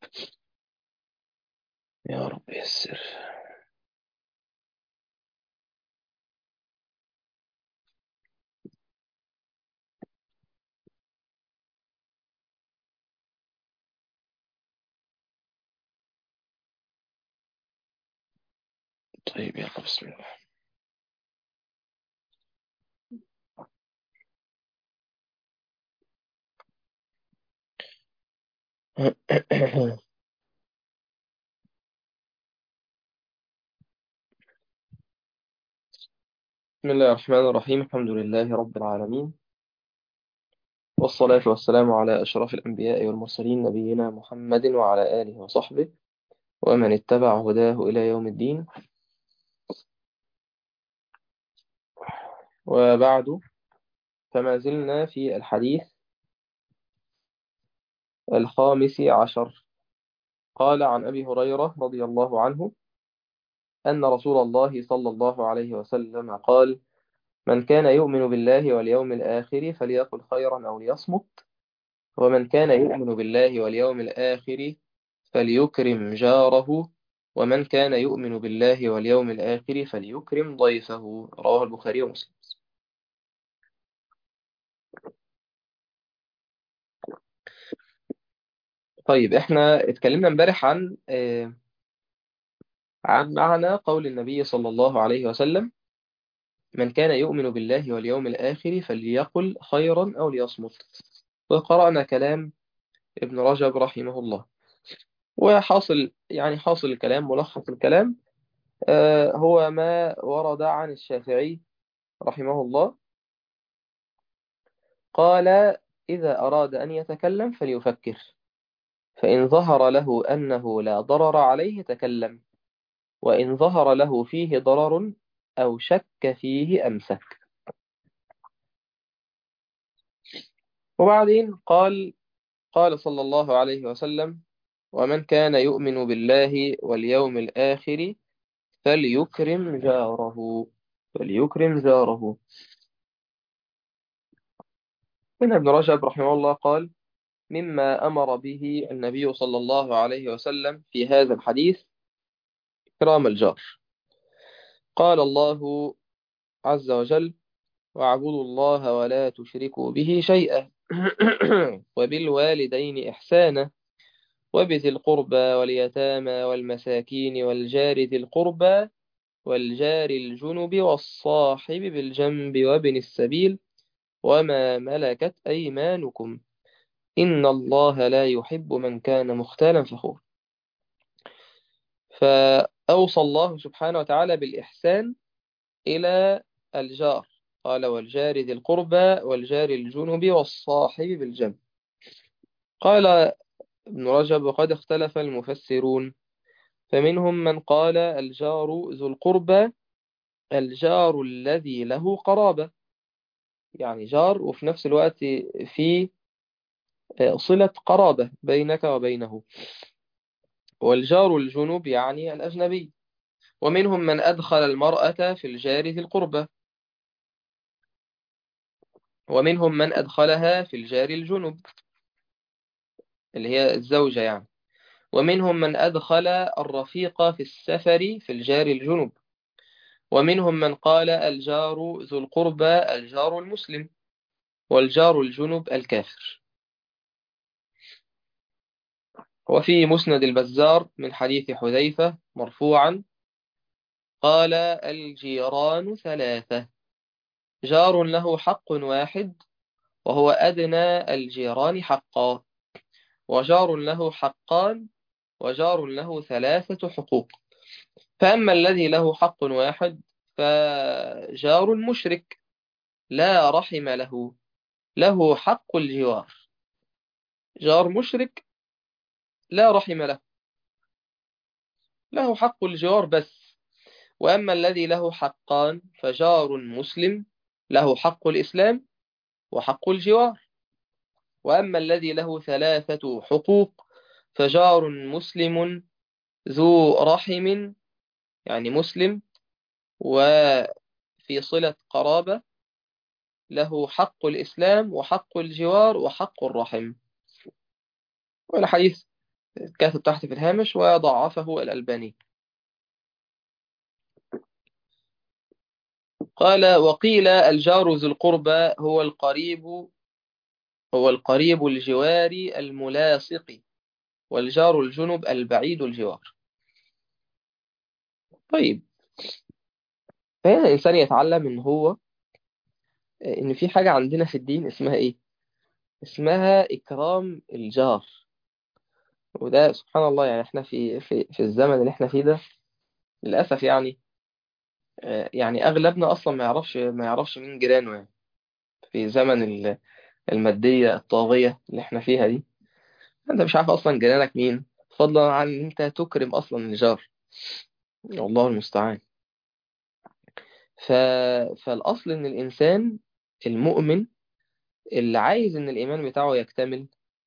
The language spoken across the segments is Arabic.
يا رب يسر. طيب يلا بسم الله. بسم الله الرحمن الرحيم. الحمد لله رب العالمين، والصلاة والسلام على أشرف الأنبياء والمرسلين، نبينا محمد وعلى آله وصحبه ومن اتبع هداه إلى يوم الدين. وبعد، فما زلنا في الحديث الخامس عشر. قال عن أبي هريرة رضي الله عنه أن رسول الله صلى الله عليه وسلم قال: من كان يؤمن بالله واليوم الآخر فليقل خيرا أو ليصمت، ومن كان يؤمن بالله واليوم الآخر فليكرم جاره، ومن كان يؤمن بالله واليوم الآخر فليكرم ضيفه. رواه البخاري ومسلم. طيب احنا اتكلمنا امبارح عن معنى قول النبي صلى الله عليه وسلم: من كان يؤمن بالله واليوم الآخر فليقل خيرا أو ليصمت. وقرأنا كلام ابن رجب رحمه الله. وحاصل حاصل الكلام، ملخص الكلام، هو ما ورد عن الشافعي رحمه الله. قال: إذا أراد أن يتكلم فليفكر، فإن ظهر له أنه لا ضرر عليه تكلم، وإن ظهر له فيه ضرر أو شك فيه أمسك. وبعدين قال صلى الله عليه وسلم: ومن كان يؤمن بالله واليوم الآخر فليكرم جاره. فليكرم جاره. من ابن رجب رحمه الله قال: مما أمر به النبي صلى الله عليه وسلم في هذا الحديث إكرام الجار. قال الله عز وجل: واعبدوا الله ولا تشركوا به شيئا وبالوالدين إحسانا وبذي القربى واليتامى والمساكين والجار ذي القربى والجار الجنب والصاحب بالجنب وابن السبيل وما ملكت أيمانكم إن الله لا يحب من كان مختالا فخورا. فأوصى الله سبحانه وتعالى بالإحسان إلى الجار. قال: والجار ذي القربى والجار الجنب والصاحب بالجنب. قال ابن رجب: وقد اختلف المفسرون، فمنهم من قال: الجار ذو القربى الجار الذي له قرابة، يعني جار وفي نفس الوقت في صلة قرابة بينك وبينه. والجار الجنب يعني الأجنبي. ومنهم من أدخل المرأة في الجار ذي القربى، ومنهم من أدخلها في الجار الجنب اللي هي الزوجة يعني. ومنهم من أدخل الرفيق في السفر في الجار الجنب. ومنهم من قال: الجار ذو القربى الجار المسلم، والجار الجنب الكافر. وفي مسند البزار من حديث حذيفة مرفوعا قال: الجيران ثلاثة: جار له حق واحد وهو أدنى الجيران حقا، وجار له حقان، وجار له ثلاثة حقوق. فأما الذي له حق واحد فجار مشرك لا رحم له، له حق الجوار. جار مشرك لا رحم له، له حق الجوار بس. وأما الذي له حقان فجار مسلم له حق الإسلام وحق الجوار. وأما الذي له ثلاثة حقوق فجار مسلم ذو رحم، يعني مسلم وفي صلة قرابة، له حق الإسلام وحق الجوار وحق الرحم. والحديث كاتب تحت في الهامش وضعفه الألباني. قال وقيل الجار ذو القربى هو القريب الجوار الملاصق، والجار الجنب البعيد الجوار. طيب، فهنا الإنسان يتعلم إن في حاجة عندنا في الدين اسمها إيه؟ اسمها إكرام الجار. وده سبحان الله، يعني إحنا في الزمن اللي إحنا فيه ده للأسف، يعني أغلبنا أصلا ما يعرفش مين جيرانه، يعني في زمن المادية الطاغية اللي إحنا فيها دي. أنت مش عارف أصلا جيرانك مين، فضلا عن إن أنت تكرم أصلا الجار. والله المستعان. ف... فالأصل إن الإنسان المؤمن اللي عايز إن الإيمان بتاعه يكتمل،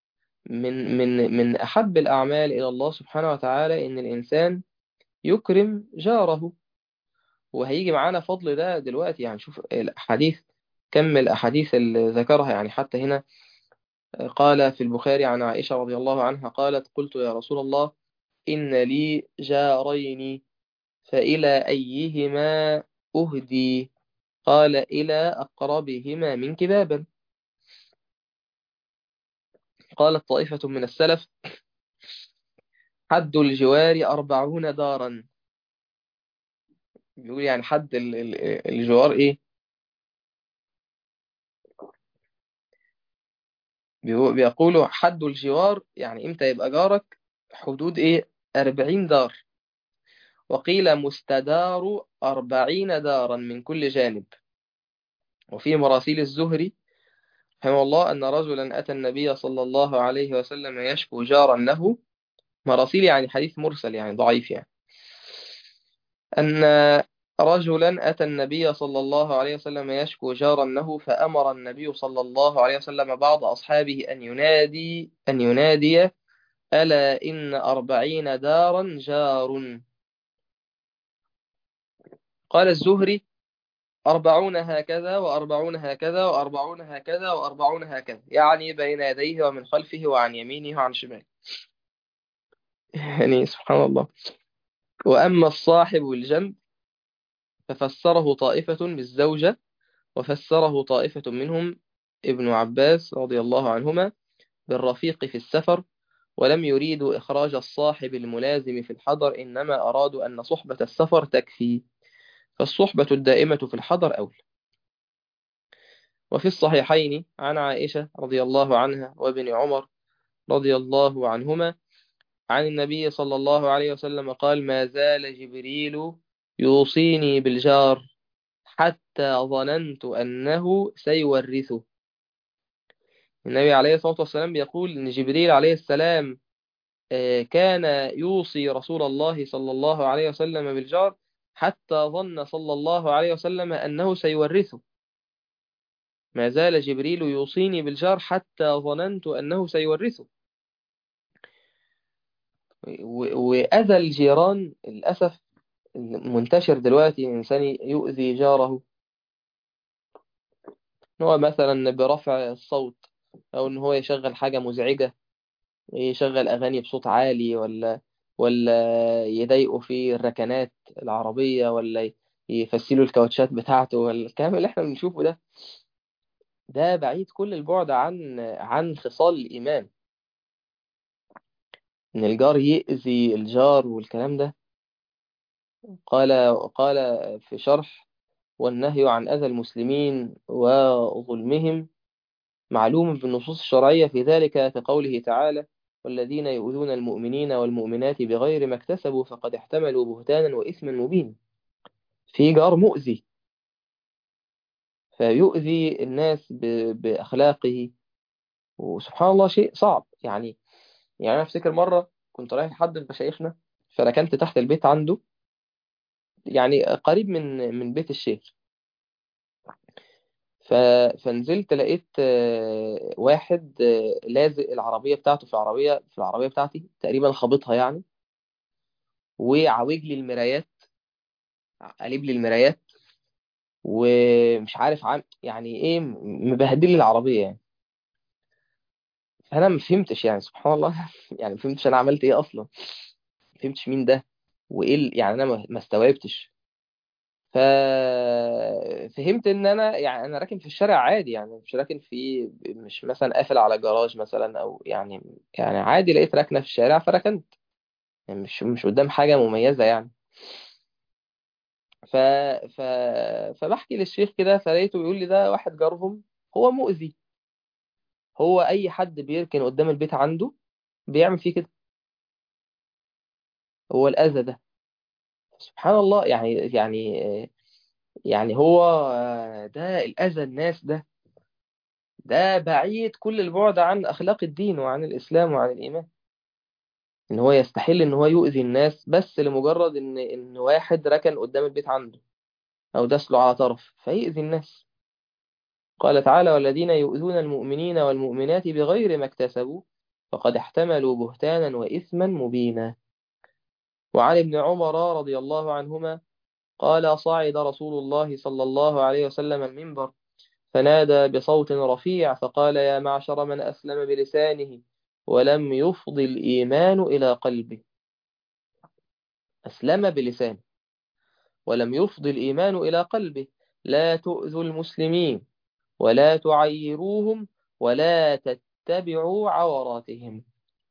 من أحب الأعمال إلى الله سبحانه وتعالى إن الإنسان يكرم جاره. وهيجي معانا فضل ده دلوقتي، يعني شوف الأحاديث، كم الأحاديث اللي ذكرها. يعني حتى هنا قال في البخاري عن عائشة رضي الله عنها قالت قلت يا رسول الله إن لي جارين فإلى أيهما أهدي؟ قال إلى أقربهما منك بابا. قالت طائفة من السلف حد الجوار 40 دارا. بيقول يعني حد الجوار إيه؟ بيقولوا حد الجوار يعني إمتى يبقى جارك، حدود إيه؟ 40 دار. وقيل مستدار 40 دارا من كل جانب. وفي مراسيل الزهري رحمه الله أن رجلا أتى النبي صلى الله عليه وسلم يشكو جارا له. مراسيل يعني حديث مرسل، يعني ضعيف يعني. أن رجلا أتى النبي صلى الله عليه وسلم يشكو جارا له، فأمر النبي صلى الله عليه وسلم بعض أصحابه أن ينادي ألا إن 40 دارا جار. قال الزهري 40 هكذا و40 هكذا و40 هكذا و40 هكذا، يعني بين يديه ومن خلفه وعن يمينه وعن شماله. يعني سبحان الله. وأما الصاحب الجنب ففسره طائفة بالزوجة، وفسره طائفة منهم ابن عباس رضي الله عنهما بالرفيق في السفر، ولم يريدوا إخراج الصاحب الملازم في الحضر، إنما أرادوا أن صحبة السفر تكفي، فالصحبة الدائمة في الحضر أولى. وفي الصحيحين عن عائشة رضي الله عنها وابن عمر رضي الله عنهما عن النبي صلى الله عليه وسلم قال ما زال جبريل يوصيني بالجار حتى ظننت أنه سيورثه. النبي عليه الصلاة والسلام بيقول إن جبريل عليه السلام كان يوصي رسول الله صلى الله عليه وسلم بالجار حتى ظن صلى الله عليه وسلم أنه سيورثه. ما زال جبريل يوصيني بالجار حتى ظننت أنه سيورثه. وأذى الجيران للأسف منتشر دلوقتي، إنسان يؤذي جاره، إن هو مثلا برفع الصوت، أو إن هو يشغل حاجة مزعجة، يشغل أغاني بصوت عالي، ولا يضايقوا في الركنات العربية، ولا يفسلوا الكاوتشات بتاعته، ولا الكلام اللي احنا بنشوفه ده بعيد كل البعد عن خصال الإيمان. إن الجار يأذي الجار والكلام ده. قال في شرح والنهي عن أذى المسلمين وظلمهم معلوم بالنصوص الشرعية في ذلك كقوله تعالى والذين يؤذون المؤمنين والمؤمنات بغير ما اكتسبوا فقد احتملوا بهتانا وإثما مبينا. في جار مؤذي، فيؤذي الناس بأخلاقه، وسبحان الله شيء صعب يعني أنا أفتكر مرة كنت رايح لحد من مشايخنا، فركنت تحت البيت عنده، يعني قريب من بيت الشيخ. ف... فنزلت لقيت واحد لازق العربية بتاعته في العربية بتاعتي تقريبا، خابطها يعني، وعوج لي المرايات، قلب لي المرايات، ومش عارف يعني ايه، مبهدل لي العربية يعني. انا ما فهمتش يعني سبحان الله يعني ما فهمتش انا عملت ايه اصلا، ما فهمتش مين ده وايه يعني انا ما استوعبتش. ففهمت ان انا يعني انا راكن في الشارع عادي، يعني مش راكن في، مش مثلا قافل على جراج مثلا او يعني، يعني عادي لقيت راكنه في الشارع فركنت، يعني مش قدام حاجه مميزه يعني. ف... ف... فبحكي للشيخ كده فلقيته بيقول لي ده واحد جارهم، هو مؤذي، هو اي حد بيركن قدام البيت عنده بيعمل فيه كده، هو الاذى ده. سبحان الله يعني هو ده الاذى الناس ده بعيد كل البعد عن اخلاق الدين وعن الاسلام وعن الايمان، ان هو يستحيل ان هو يؤذي الناس بس لمجرد ان واحد ركن قدام البيت عنده او داس له على طرف فيؤذي الناس. قال تعالى: والذين يؤذون المؤمنين والمؤمنات بغير ما اكتسبوا فقد احتملوا بهتانا وإثما مبينا. وعن ابن عمر رضي الله عنهما قال: صعد رسول الله صلى الله عليه وسلم المنبر فنادى بصوت رفيع فقال: يا معشر من أسلم بلسانه ولم يفض الإيمان إلى قلبه. أسلم بلسانه ولم يفض الإيمان إلى قلبه: لا تؤذوا المسلمين ولا تعيروهم ولا تتبعوا عوراتهم.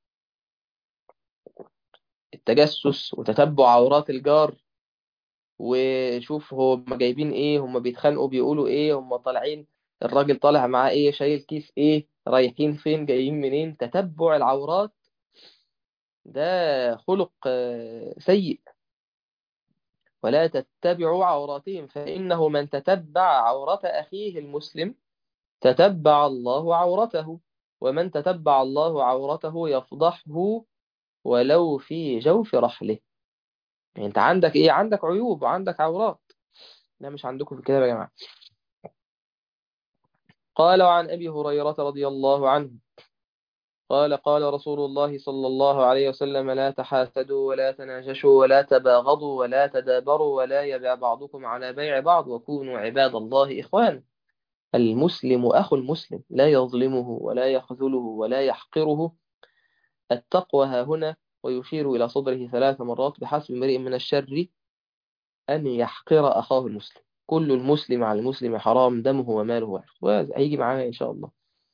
التجسس وتتبع عورات الجار، وشوف هم جايبين ايه، هم بيتخانقوا بيقولوا ايه، هم طالعين، الراجل طالع معاه ايه، شايل كيس ايه، رايحين فين، جايين منين، تتبع العورات ده خلق سيء. ولا تتبعوا عوراتهم فإنه من تتبع عورة أخيه المسلم تتبع الله عورته، ومن تتبع الله عورته يفضحه ولو في جوف رحله. يعني انت عندك ايه، عندك عيوب وعندك عورات، لا مش عندكم في كده يا جماعة. قال: وعن أبي هريرة رضي الله عنه قال: قال رسول الله صلى الله عليه وسلم: لا تحاسدوا ولا تناجشوا ولا تباغضوا ولا تدابروا ولا يبع بعضكم على بيع بعض وكونوا عباد الله إخوانا. المسلم أخو المسلم لا يظلمه ولا يخذله ولا يحقره. التقوى ها هنا، ويشير إلى صدره 3 مرات: بحسب امرئ من الشر أن يحقر أخاه المسلم، كل المسلم على المسلم حرام دمه وماله وعرضه. وهيجي معانا إن شاء الله.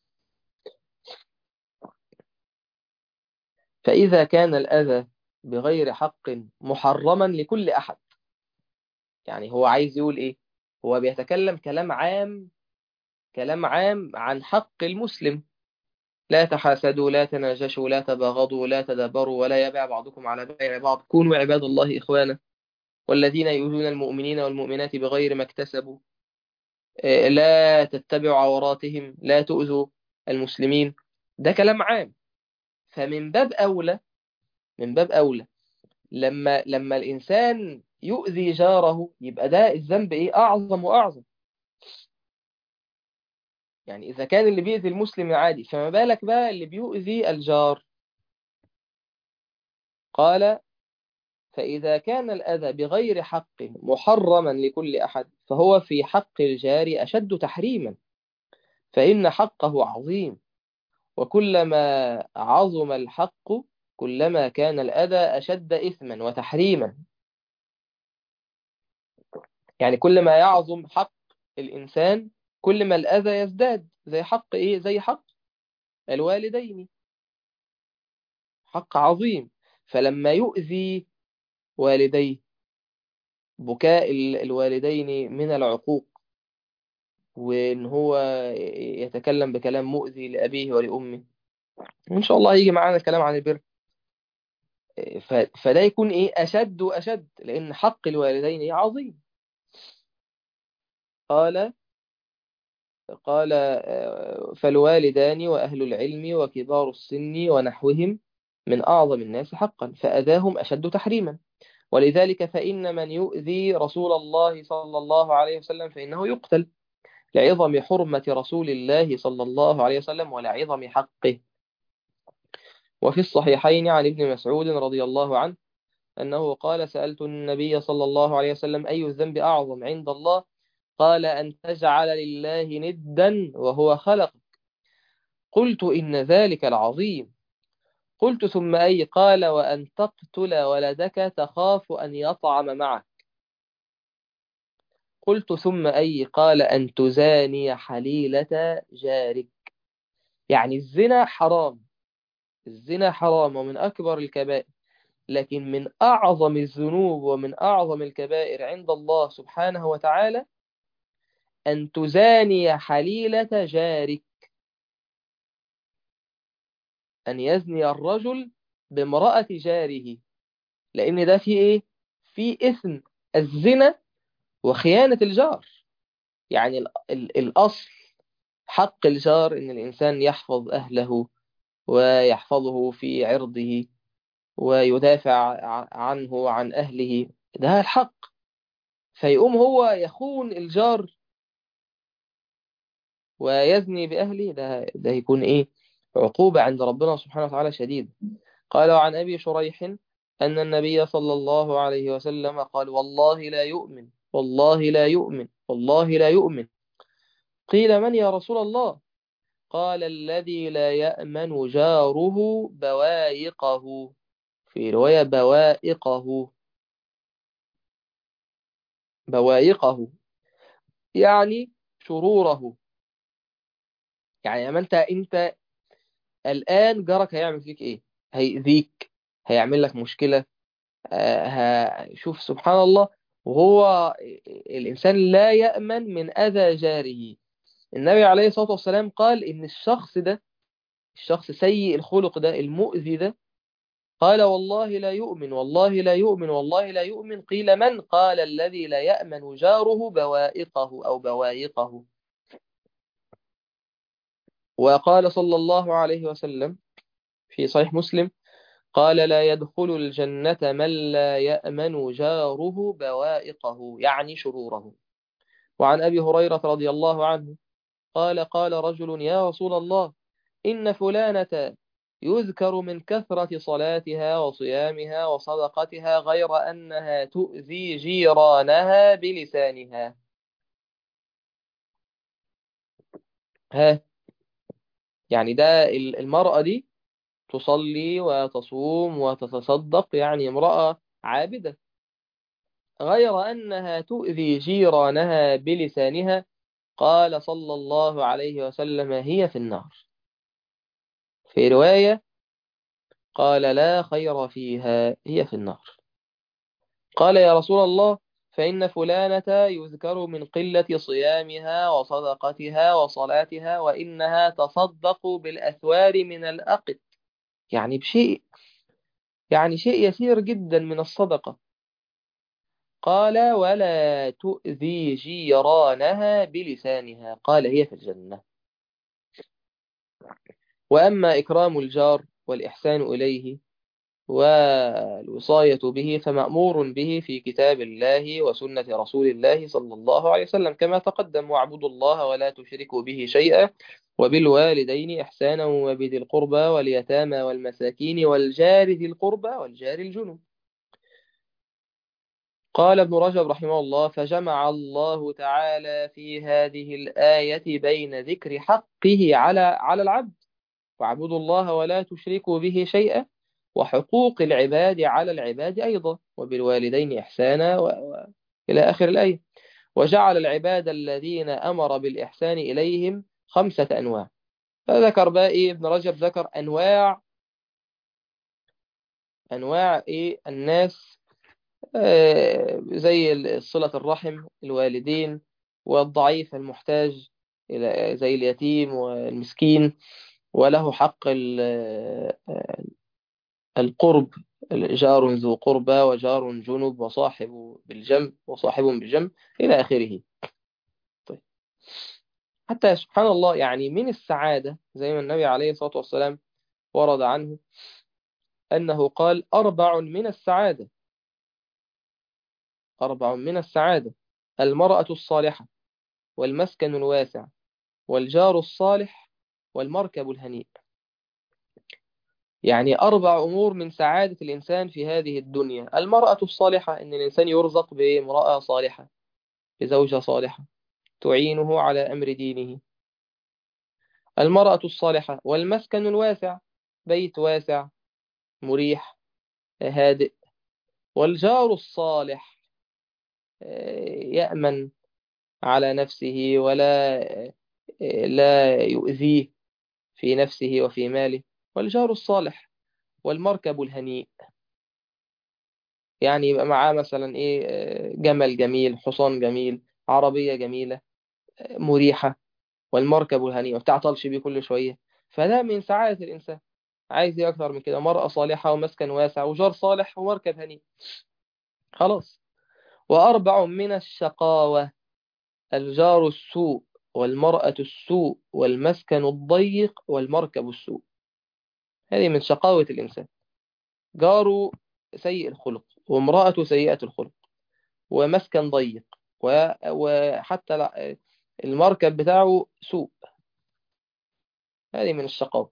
فإذا كان الأذى بغير حق محرما لكل أحد، يعني هو عايز يقول إيه، هو بيتكلم كلام عام، كلام عام عن حق المسلم: لا تحاسدوا لا تناجشوا لا تباغضوا لا تدابروا ولا يبع بعضكم على بيع بعض كونوا عباد الله إخوانا. والذين يؤذون المؤمنين والمؤمنات بغير ما اكتسبوا لا تتبعوا عوراتهم لا تؤذوا المسلمين. ده كلام عام. فمن باب أولى، من باب أولى لما الإنسان يؤذي جاره يبقى ده الذنب إيه أعظم وأعظم. يعني إذا كان اللي بيؤذي المسلم عادي، فما بالك بقى اللي بيؤذي الجار. قال: فإذا كان الأذى بغير حق محرما لكل أحد فهو في حق الجار أشد تحريما، فإن حقه عظيم، وكلما عظم الحق كلما كان الأذى أشد إثما وتحريما. يعني كل ما يعظم حق الإنسان كل ما الأذى يزداد. زي حق إيه؟ زي حق الوالدين، حق عظيم. فلما يؤذي والديه، بكاء الوالدين من العقوق، وإن هو يتكلم بكلام مؤذي لأبيه ولأمه، وإن شاء الله يجي معانا الكلام عن البر. فده يكون إيه أشد وأشد، لأن حق الوالدين عظيم. قال فالوالدان وأهل العلم وكبار السن ونحوهم من أعظم الناس حقا، فأذاهم أشد تحريما. ولذلك فإن من يؤذي رسول الله صلى الله عليه وسلم فإنه يقتل، لعظم حرمة رسول الله صلى الله عليه وسلم ولعظم حقه. وفي الصحيحين عن ابن مسعود رضي الله عنه أنه قال: سألت النبي صلى الله عليه وسلم: أي الذنب أعظم عند الله؟ قال: أن تجعل لله ندا وهو خلق. قلت إن ذلك العظيم. قلت ثم أي؟ قال وأن تقتل ولدك تخاف أن يطعم معك. قلت ثم أي؟ قال أن تزاني حليلة جارك. يعني الزنا حرام، الزنا حرام ومن أكبر الكبائر، لكن من أعظم الذنوب ومن أعظم الكبائر عند الله سبحانه وتعالى أن تزاني حليلة جارك، أن يزني الرجل بامرأة جاره. لأن ده فيه إيه؟ فيه إثم الزنا وخيانة الجار. يعني الأصل حق الجار إن الإنسان يحفظ أهله ويحفظه في عرضه ويدافع عنه وعن أهله، ده الحق. فيقوم هو يخون الجار ويزني بأهله، ده يكون إيه؟ عقوبة عند ربنا سبحانه وتعالى شديد. قال وعن أبي شريح أن النبي صلى الله عليه وسلم قال والله لا يؤمن، والله لا يؤمن، والله لا يؤمن. قيل من يا رسول الله؟ قال الذي لا يأمن جاره بوائقه، في رواية بوائقه، بوائقه يعني شروره. يعني ما انت الآن جارك هيعمل فيك ايه؟ هيأذيك، هيعمل لك مشكلة. شوف سبحان الله. وهو الإنسان لا يأمن من أذى جاره. النبي عليه الصلاة والسلام قال إن الشخص ده، الشخص سيء الخلق ده المؤذي ده، قال والله لا يؤمن، والله لا يؤمن، والله لا يؤمن. قيل من؟ قال الذي لا يأمن جاره بوائقه أو بوائقه. وقال صلى الله عليه وسلم في صحيح مسلم قال لا يدخل الجنة من لا يأمن جاره بوائقه يعني شروره. وعن أبي هريرة رضي الله عنه قال قال رجل يا رسول الله إن فلانة يذكر من كثرة صلاتها وصيامها وصدقتها غير أنها تؤذي جيرانها بلسانها. ها، يعني ده المرأة دي تصلي وتصوم وتتصدق، يعني امرأة عابدة، غير أنها تؤذي جيرانها بلسانها. قال صلى الله عليه وسلم هي في النار. في رواية قال لا خير فيها، هي في النار. قال يا رسول الله فإن فلانة يذكر من قلة صيامها وصدقتها وصلاتها وإنها تصدق بالأثوار من الأقط، يعني بشيء، يعني شيء يسير جدا من الصدقة. قال ولا تؤذي جيرانها بلسانها، قال هي في الجنة. وأما إكرام الجار والإحسان إليه والوصاية به فمأمور به في كتاب الله وسنة رسول الله صلى الله عليه وسلم كما تقدم. واعبدوا الله ولا تشركوا به شيئا وبالوالدين إحسانا وبذي القربى واليتامى والمساكين والجار ذي القربى والجار الجنب. قال ابن رجب رحمه الله فجمع الله تعالى في هذه الآية بين ذكر حقه على العبد واعبدوا الله ولا تشركوا به شيئا وحقوق العباد على العباد أيضا وبالوالدين إحسانا إلى آخر الآية. وجعل العباد الذين أمر بالإحسان إليهم 5 أنواع. فذكر بقى إيه ابن رجب؟ ذكر أنواع إيه الناس، زي صلة الرحم، الوالدين، والضعيف المحتاج زي اليتيم والمسكين، وله حق القرب، جار ذو قربى وجار جنب وصاحب بالجنب وصاحب بالجنب إلى آخره. طيب، حتى سبحان الله يعني من السعادة زي ما النبي عليه الصلاة والسلام ورد عنه أنه قال 4 من السعادة، 4 من السعادة: المرأة الصالحة والمسكن الواسع والجار الصالح والمركب الهنيء. يعني 4 أمور من سعادة الإنسان في هذه الدنيا. المرأة الصالحة إن الإنسان يرزق بامرأة صالحة، بزوجة صالحة تعينه على أمر دينه. المرأة الصالحة والمسكن الواسع، بيت واسع مريح هادئ. والجار الصالح يأمن على نفسه ولا لا يؤذيه في نفسه وفي ماله. والجار الصالح والمركب الهنيء، يعني يبقى معاه مثلا ايه، جمل جميل، حصان جميل، عربية جميلة مريحة. والمركب الهنيء ما بتعطلش بيه كل شوية. فده من سعادة الإنسان. عايز ايه أكتر من كده؟ مرأة صالحة ومسكن واسع وجار صالح ومركب هنيء، خلاص. وأربع من الشقاوة: الجار السوء والمرأة السوء والمسكن الضيق والمركب السوء. هذه من شقاوة الإنسان. جاره سيء الخلق، وامرأته سيئة الخلق، ومسكن ضيق، وحتى المركب بتاعه سوء. هذه من الشقاوة.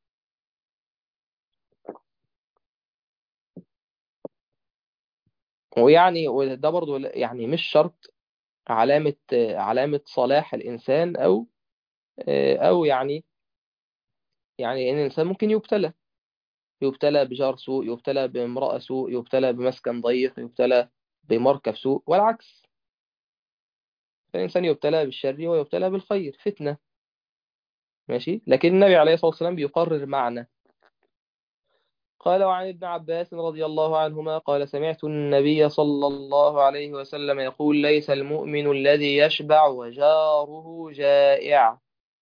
ويعني وده برضو يعني مش شرط علامة صلاح الإنسان، أو يعني إن الإنسان ممكن يبتلى بجار سوء، يبتلى بامرأة سوء، يبتلى بمسكن ضيق، يبتلى بمركب سوء، والعكس. فالإنسان يبتلى بالشر ويبتلى بالخير، فتنة. ماشي. لكن النبي عليه الصلاة والسلام بيقرر معنى. قال: وعن ابن عباس رضي الله عنهما قال: سمعت النبي صلى الله عليه وسلم يقول: ليس المؤمن الذي يشبع وجاره جائع.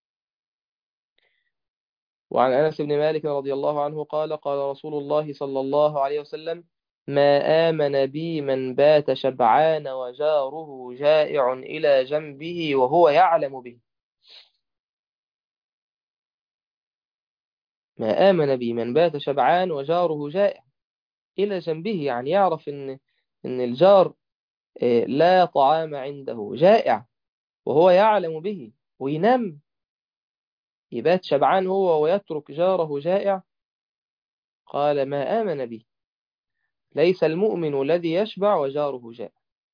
وعن أنس بن مالك رضي الله عنه قال: قال رسول الله صلى الله عليه وسلم: ما آمن بي من بات شبعان وجاره جائع إلى جنبه وهو يعلم به. ما آمن بي من بات شبعان وجاره جائع إلى جنبه، يعني يعرف إن الجار لا طعام عنده، جائع، وهو يعلم به، وينام يبات شبعان هو ويترك جاره جائع. قال: ما آمن بي. ليس المؤمن الذي يشبع وجاره جائع.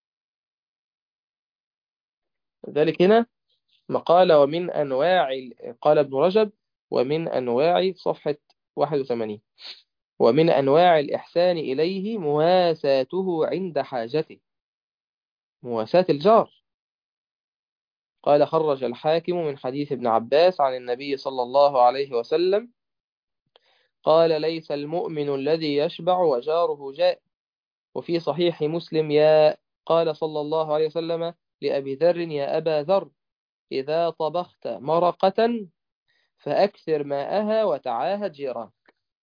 ذلك هنا مقال: ومن أنواع قال ابن رجب: ومن أنواع صفحة 81: ومن أنواع الإحسان إليه مواساته عند حاجته، مواساة الجار. قال: خرج الحاكم من حديث ابن عباس عن النبي صلى الله عليه وسلم قال: ليس المؤمن الذي يشبع وجاره جائع. وفي صحيح مسلم قال صلى الله عليه وسلم لأبي ذر: يا أبا ذر، إذا طبخت مرقة فأكثر ماءها وتعاهد جيرانك.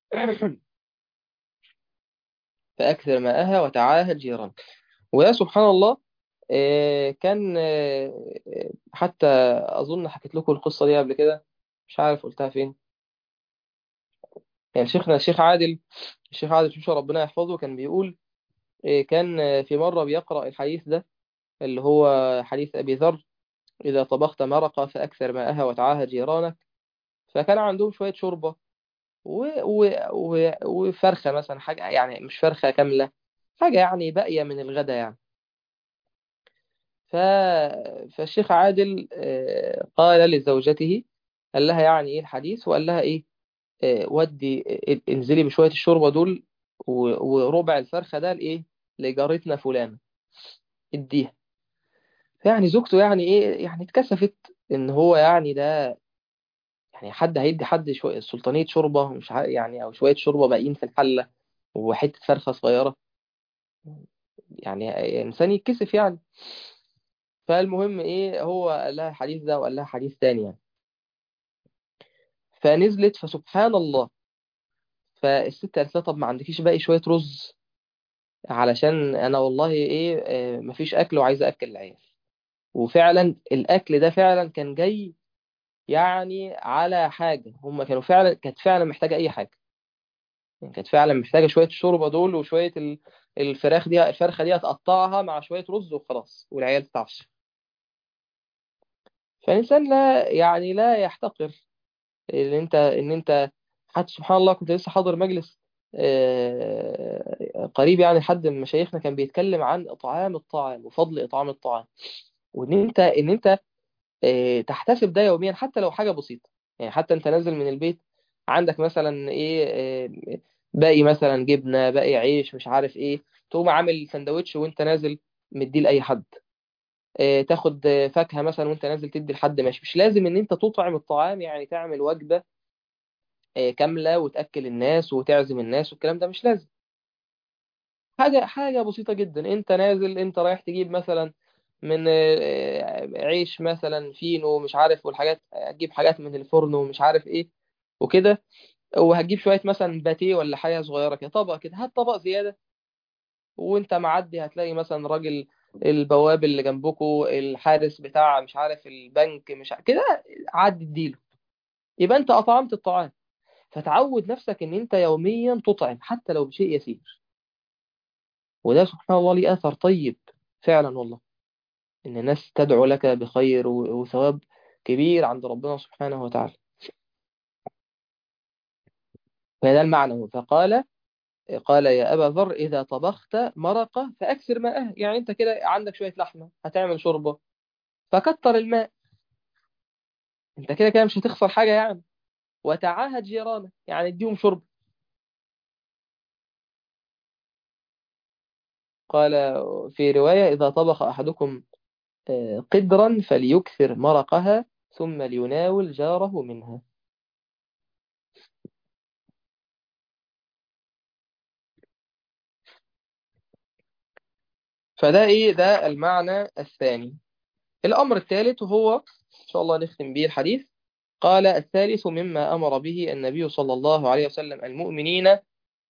فأكثر ماءها وتعاهد جيرانك. ويا سبحان الله، كان حتى أظن حكيت لكم القصة دي قبل كده، مش عارف قلتها فين. يعني شيخنا الشيخ عادل شوشة ربنا يحفظه كان بيقول كان في مرة بيقرأ الحديث ده، اللي هو حديث أبي ذر: إذا طبخت مرقة فأكثر ماءها وتعاهد جيرانك. فكان عندهم شوية شوربة وفرخة مثلا، حاجة يعني مش فرخة كاملة، حاجة يعني باقية من الغدا يعني. ف... فالشيخ عادل قال لزوجته، قال لها يعني ايه الحديث، وقال لها ايه، ودي انزلي بشوية الشوربة دول وربع الفرخة ده لايه، لجارتنا فلانة، اديها. يعني زوجته يعني ايه، يعني اتكسفت ان هو يعني ده، يعني حد هيدي حد شوية سلطانية شوربة مش يعني، او شوية شوربة باقيين في الحلة وحتة فرخة صغيرة، يعني انسان يتكسف يعني. فالمهم ايه، هو قال لها الحديث ده وقال لها حديث تاني يعني. فنزلت، فسبحان الله، فالست قالت لها: طب ما عندكيش باقي شوية رز؟ علشان انا والله ايه، مفيش اكل وعايزة اكل العيال. وفعلا الاكل ده فعلا كان جاي يعني على حاجة، هم كانوا فعلا، كانت فعلا محتاجة اي حاجة. يعني كانت فعلا محتاجة شوية الشوربة دول وشوية الفرخة دي هتقطعها مع شوية رز وخلاص، والعيال تتعشى. فالإنسان لا يعني لا يحتقر ان انت حتى سبحان الله. كنت لسه حاضر مجلس قريب، يعني حد من مشايخنا كان بيتكلم عن اطعام الطعام وفضل اطعام الطعام، وان انت تحتسب ده يوميا حتى لو حاجه بسيطه. يعني حتى انت نازل من البيت، عندك مثلا ايه، باقي مثلا جبنة، باقي عيش، مش عارف ايه، تقوم عامل سندوتش وانت نازل مديه لأي حد. تاخد فاكهة مثلا وانت نازل تدي لحد ماشي. مش لازم ان انت تطعم الطعام، يعني تعمل وجبة كاملة وتأكل الناس وتعزم الناس، والكلام ده مش لازم. حاجة بسيطة جدا، انت نازل، انت رايح تجيب مثلا من عيش مثلا فينو مش عارف والحاجات، تجيب حاجات من الفرن ومش عارف ايه وكده، وهتجيب شوية مثلا باتيه ولا حاجة صغيرة كده، طبق كده، هات طبق زيادة، وانت معدي هتلاقي مثلا راجل البواب اللي جنبكو، الحارس بتاع مش عارف البنك مش عارف كده، عدي اديله، يبقى انت أطعمت الطعام. فتعود نفسك ان انت يوميا تطعم حتى لو بشيء يسير، وده سبحان الله ليه اثر طيب فعلا والله، ان الناس تدعو لك بخير وثواب كبير عند ربنا سبحانه وتعالى. فهذا المعنى. قال يا أبا ذر إذا طبخت مرقة فأكثر ماءها، يعني أنت كده عندك شوية لحمة هتعمل شوربة، فكتر الماء، أنت كده كده مش هتخسر حاجة يعني. وتعاهد جيرانك، يعني اديهم شرب. قال في رواية إذا طبخ أحدكم قدرا فليكثر مرقها ثم ليناول جاره منها. فده إيه ده المعنى الثاني. الأمر الثالث وهو إن شاء الله نختم به الحديث. قال الثالث مما أمر به النبي صلى الله عليه وسلم المؤمنين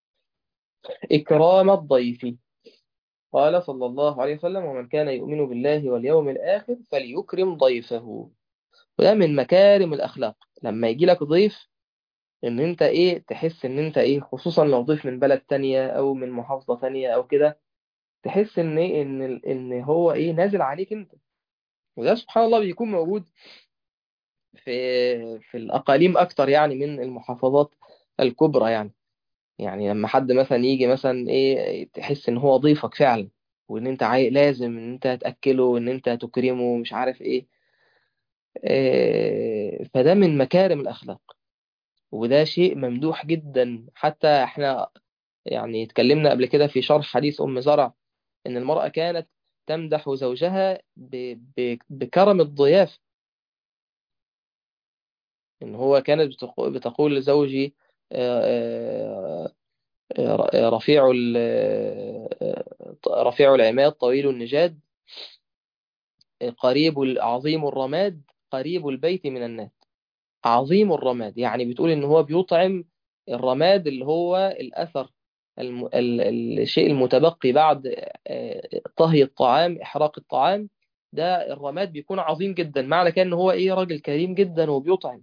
إكرام الضيف. قال صلى الله عليه وسلم ومن كان يؤمن بالله واليوم الآخر فليكرم ضيفه. وده من مكارم الأخلاق لما يجي لك ضيف، إن أنت إيه تحس إن أنت إيه، خصوصا لو ضيف من بلد تانية أو من محافظة تانية أو كده، تحس إن إيه إن هو إيه نازل عليك أنت. وده سبحان الله بيكون موجود في الأقاليم أكتر يعني من المحافظات الكبرى يعني. يعني لما حد مثلا يجي مثلا ايه تحس ان هو ضيفك فعلا، وان انت لازم ان انت تاكله وان انت تكرمه ومش عارف ايه. فده من مكارم الاخلاق، وده شيء ممدوح جدا. حتى احنا يعني اتكلمنا قبل كده في شرح حديث ام زرع ان المرأة كانت تمدح زوجها بكرم الضيافة. ان هو كانت بتقول لزوجي آه، رفيع العماد طويل النجاد عظيم الرماد قريب البيت من الناس. عظيم الرماد يعني بتقول ان هو بيطعم الرماد اللي هو الاثر، الشيء المتبقي بعد طهي الطعام، احراق الطعام، ده الرماد بيكون عظيم جدا، معنى كان ان هو ايه راجل كريم جدا وبيطعم.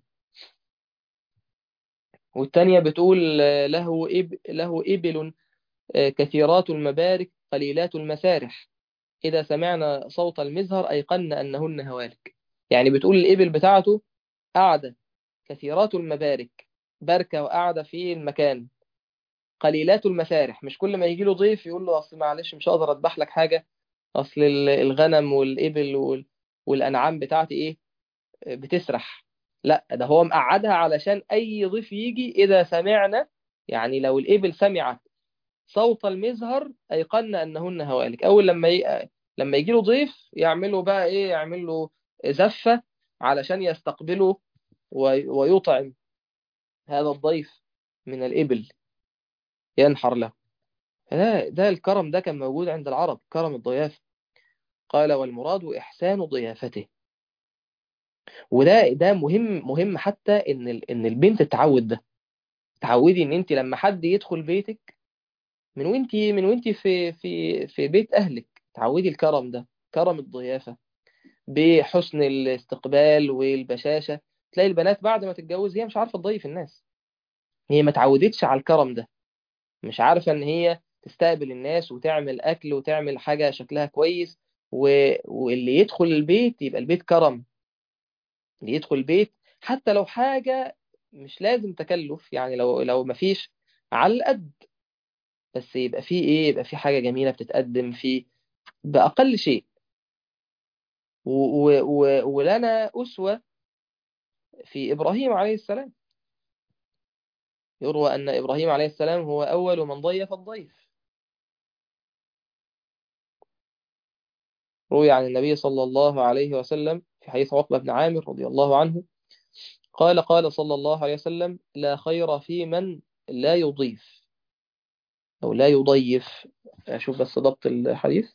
والتانية بتقول له إبل كثيرات المبارك قليلات المسارح، إذا سمعنا صوت المزهر أيقنا أنهن هوالك. يعني بتقول الإبل بتاعته قاعدة كثيرات المبارك، بركة وقاعدة في المكان، قليلات المسارح، مش كل ما يجي له ضيف يقول له أصل معلش مش هقدر أذبح لك حاجة، أصل الغنم والإبل والأنعام بتاعتي إيه بتسرح. لا، ده هو مقعدها علشان أي ضيف يجي إذا سمعنا، يعني لو الإبل سمعت صوت المزهر أيقنا أنهن هوالك، أول لما يجي له ضيف يعملوا بقى إيه، يعمل له زفة علشان يستقبله ويطعم هذا الضيف من الإبل، ينحر له. ده الكرم ده كان موجود عند العرب، كرم الضيافة. قال والمراد إحسان ضيافته. وده مهم حتى إن البنت تتعود ده، تعودي إن أنت لما حد يدخل بيتك من وانت في بيت أهلك، تعودي الكرم ده، كرم الضيافة بحسن الاستقبال والبشاشة. تلاقي البنات بعد ما تتجوز هي مش عارفة تضيف الناس، هي ما تعودتش على الكرم ده، مش عارفة ان هي تستقبل الناس وتعمل اكل وتعمل حاجة شكلها كويس، و... واللي يدخل البيت يبقى البيت كرم. اللي يدخل البيت حتى لو حاجة مش لازم تكلف، يعني لو ما فيش على القد، بس يبقى فيه ايه، يبقى فيه حاجة جميلة بتتقدم فيه بأقل شيء. ولنا أسوة في إبراهيم عليه السلام. يروى أن إبراهيم عليه السلام هو أول من ضيف الضيف. روي عن النبي صلى الله عليه وسلم في حديث عقبة بن عامر رضي الله عنه قال قال صلى الله عليه وسلم: لا خير في من لا يضيف أو لا يضيف. أشوف بس ضبط الحديث.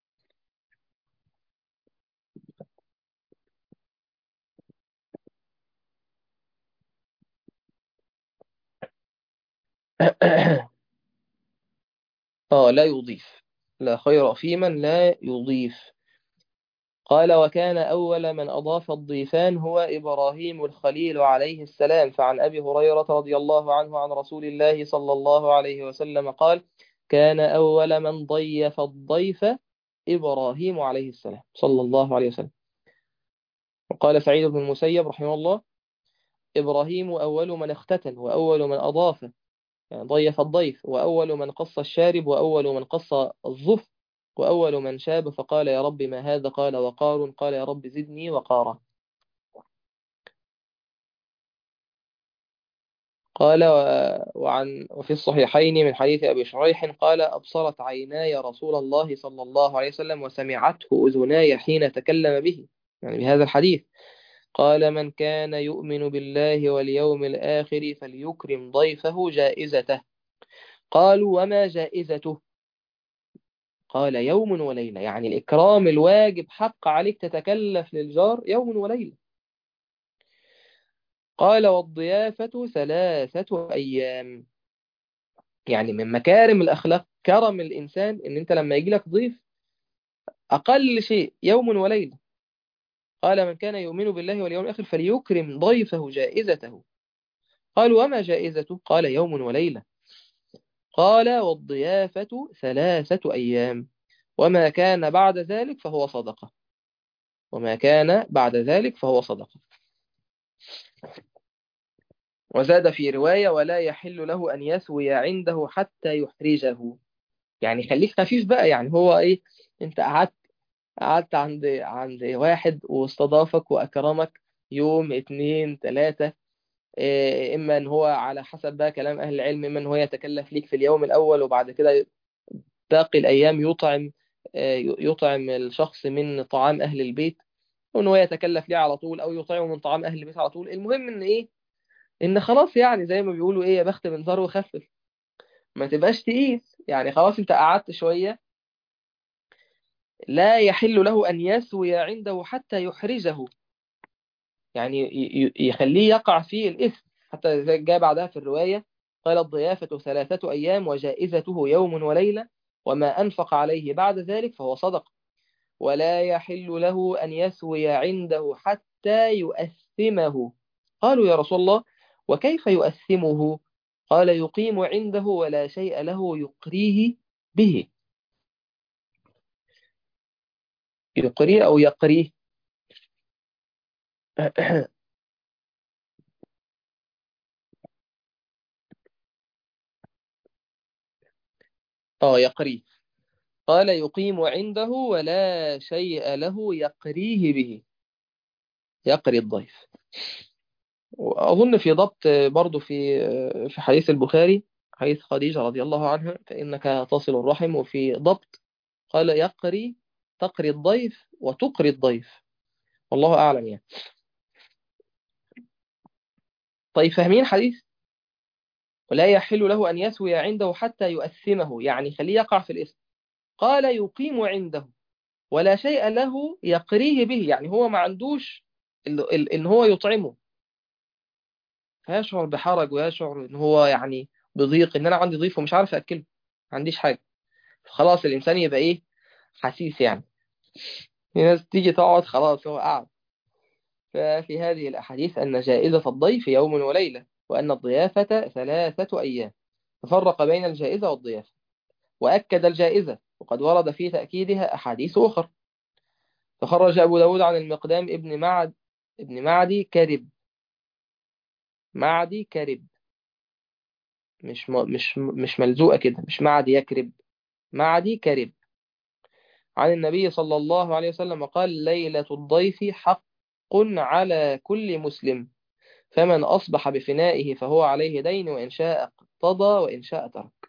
لا يضيف. لا خير في من لا يضيف. قال: وكان أول من أضاف الضيفان هو إبراهيم الخليل عليه السلام. فعن أبي هريرة رضي الله عنه عن رسول الله صلى الله عليه وسلم قال: كان أول من ضيف الضيف إبراهيم عليه السلام صلى الله عليه وسلم. وقال سعيد بن المسيب رحمه الله: إبراهيم أول من اختتن وأول من أضاف، يعني ضيف الضيف، وأول من قص الشارب، وأول من قص الظفر، وأول من شاب فقال: يا رب ما هذا؟ قال: وقار. قال: يا رب زدني وقارا. قال وفي الصحيحين من حديث أبي شريح قال: أبصرت عيناي رسول الله صلى الله عليه وسلم وسمعته أذناي حين تكلم به، يعني بهذا الحديث. قال: من كان يؤمن بالله واليوم الآخر فليكرم ضيفه جائزته. قالوا: وما جائزته؟ قال: يوم وليلة، يعني الإكرام الواجب حق عليك تتكلف للجار يوم وليلة. قال: والضيافة 3 أيام، يعني من مكارم الأخلاق كرم الإنسان إن أنت لما يجي لك ضيف أقل شيء يوم وليلة. قال: من كان يؤمن بالله واليوم الآخر فليكرم ضيفه جائزته. قالوا: وما جائزته؟ قال: يوم وليلة. قال: والضيافة 3 أيام، وما كان بعد ذلك فهو صدقة. وما كان بعد ذلك فهو صدقة. وزاد في رواية: ولا يحل له أن يثوي عنده حتى يحرجه. يعني خليك خفيف بقى، يعني هو إيه، أنت قعدت عند واحد واستضافك وأكرمك يوم 2 3، إما إن هو على حسب بقى كلام أهل العلم، إما إن هو يتكلف ليك في اليوم الأول وبعد كده باقي الأيام يطعم الشخص من طعام أهل البيت، أو إن هو يتكلف ليه على طول، أو يطعمه من طعام أهل البيت على طول. المهم إن إيه، إن خلاص يعني زي ما بيقولوا إيه، يا بخت من زار وخفف، ما تبقاش تقيل. يعني خلاص أنت قعدت شوية، لا يحل له أن يسوي عنده حتى يحرجه، يعني يخليه يقع فيه الإثم. حتى زي جاء بعدها في الرواية: قال: الضيافة 3 أيام وجائزته يوم وليلة، وما أنفق عليه بعد ذلك فهو صدق. ولا يحل له أن يسوي عنده حتى يؤثمه. قالوا: يا رسول الله، وكيف يؤثمه؟ قال: يقيم عنده ولا شيء له يقريه به. يقريه أو يقريه. يقريه. قال: يقيم عنده ولا شيء له يقريه به، يقري الضيف. وأظن في ضبط برضو في حديث البخاري، حديث خديجة رضي الله عنها: فإنك تصل الرحم. وفي ضبط قال: يقري، تقري الضيف وتقري الضيف. والله أعلم يعني. طيب فاهمين حديث ولا يحل له أن يسوي عنده حتى يؤثمه، يعني خليه يقع في الإثم. قال: يقيم عنده ولا شيء له يقريه به، يعني هو ما عندوش إن هو يطعمه، فيشعر بحرج ويشعر إن هو يعني بضيق، إن أنا عندي ضيف ومش عارف أكله، ما عنديش حاجة. خلاص الإنسان يبقى إيه، حسيس يعني. في ناس تيجي تقعد خلاص هو قاعد. ففي هذه الأحاديث أن جائزة الضيف يوم وليلة، وأن الضيافة 3 أيام. ففرق بين الجائزة والضيافة، وأكد الجائزة، وقد ورد في تأكيدها أحاديث أخرى. فخرج أبو داود عن المقدام ابن معدي كرب. معدي كرب، مش ملزوقة كده، مش معدي يكرب، معدي كرب. عن النبي صلى الله عليه وسلم قال: ليلة الضيف حق على كل مسلم، فمن أصبح بفنائه فهو عليه دين، وإن شاء اقتضى وإن شاء ترك.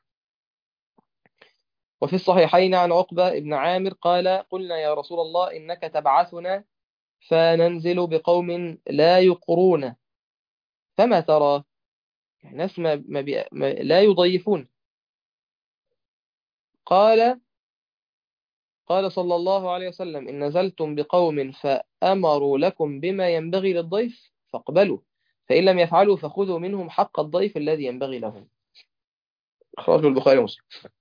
وفي الصحيحين عن عقبة بن عامر قال: قلنا يا رسول الله إنك تبعثنا فننزل بقوم لا يقرون، فما ترى؟ يعني ناس ما لا يضيفون. قال صلى الله عليه وسلم: إن نزلتم بقوم فأمروا لكم بما ينبغي للضيف فاقبلوا، فإن لم يفعلوا فخذوا منهم حق الضيف الذي ينبغي لهم. أخرجه البخاري ومسلم.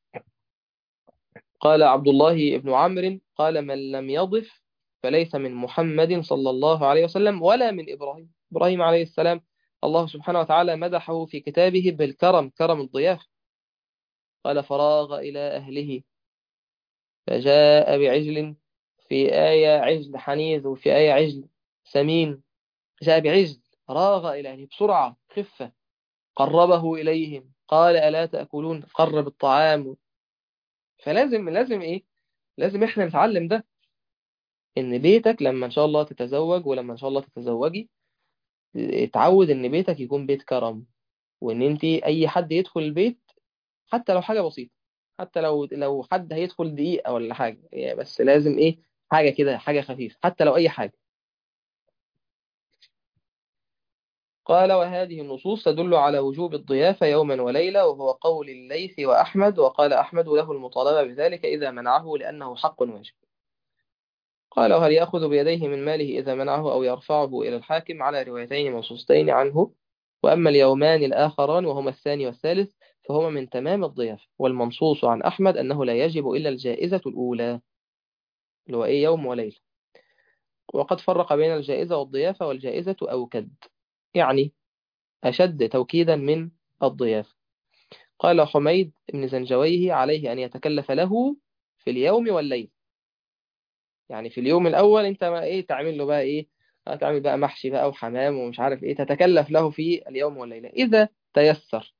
قال عبد الله بن عمرو قال: من لم يضف فليس من محمد صلى الله عليه وسلم ولا من إبراهيم عليه السلام. الله سبحانه وتعالى مدحه في كتابه بالكرم، كرم الضيافة. قال: فراغ إلى أهله فجاء بعجل، في آية عجل حنيذ وفي آية عجل سمين. جاء بعجل، راغ إلى أهله بسرعة خفة، قربه إليهم، قال: ألا تأكلون؟ قرب الطعام. فلازم إيه؟ لازم إحنا نتعلم ده، إن بيتك لما إن شاء الله تتزوج، ولما إن شاء الله تتزوجي، اتعود إن بيتك يكون بيت كرم، وإن أنت أي حد يدخل البيت حتى لو حاجة بسيطة، حتى لو حد هيدخل دقيقة ولا حاجة يعني، بس لازم إيه؟ حاجة كده، حاجة خفيفة، حتى لو أي حاجة. قال: وهذه النصوص تدل على وجوب الضيافة يوما وليلة، وهو قول الليث وأحمد، وقال أحمد له المطالبة بذلك إذا منعه لأنه حق واجب. قال: وهل يأخذ بيديه من ماله إذا منعه أو يرفعه إلى الحاكم؟ على روايتين منصوصتين عنه. وأما اليومان الآخران وهما الثاني والثالث فهما من تمام الضيافة، والمنصوص عن أحمد أنه لا يجب إلا الجائزة الأولى، اللي هو إيه؟ يوم وليلة. وقد فرق بين الجائزة والضيافة، والجائزة أوكد، يعني أشد توكيدا من الضيافة. قال حميد بن زنجويه: عليه أن يتكلف له في اليوم والليل. يعني في اليوم الأول أنت ما إيه تعمل له بقى إيه؟ هتعمل بقى محشي بقى وحمام ومش عارف إيه، تتكلف له في اليوم والليلة إذا تيسر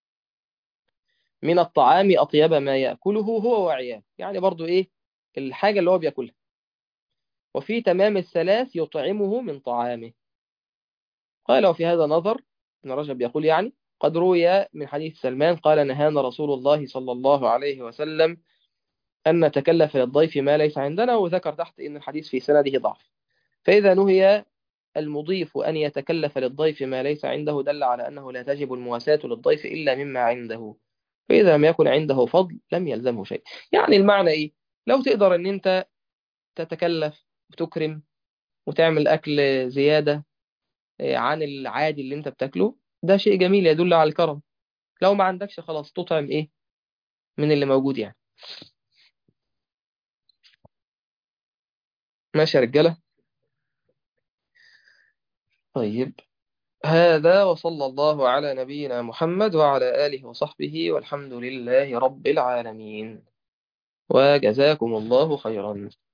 من الطعام أطيب ما يأكله هو وعياله، يعني برضو إيه الحاجة اللي هو بياكلها. وفي تمام الثلاث يطعمه من طعامه. قال: وفي هذا نظر. ابن رجب يقول يعني: قد روي من حديث سلمان قال: نهانا رسول الله صلى الله عليه وسلم أن نتكلف للضيف ما ليس عندنا، وذكر تحت إن الحديث في سنده ضعف. فإذا نهي المضيف أن يتكلف للضيف ما ليس عنده دل على أنه لا تجب المواساة للضيف إلا مما عنده، فإذا لم يكن عنده فضل لم يلزمه شيء. يعني المعنى إيه؟ لو تقدر أن أنت تتكلف وتكرم وتعمل أكل زيادة عن العادي اللي أنت بتاكله، ده شيء جميل يدل على الكرم. لو ما عندكش خلاص تطعم إيه من اللي موجود يعني. ماشي يا رجالة. طيب، هذا وصلى الله على نبينا محمد وعلى آله وصحبه، والحمد لله رب العالمين، وجزاكم الله خيرا.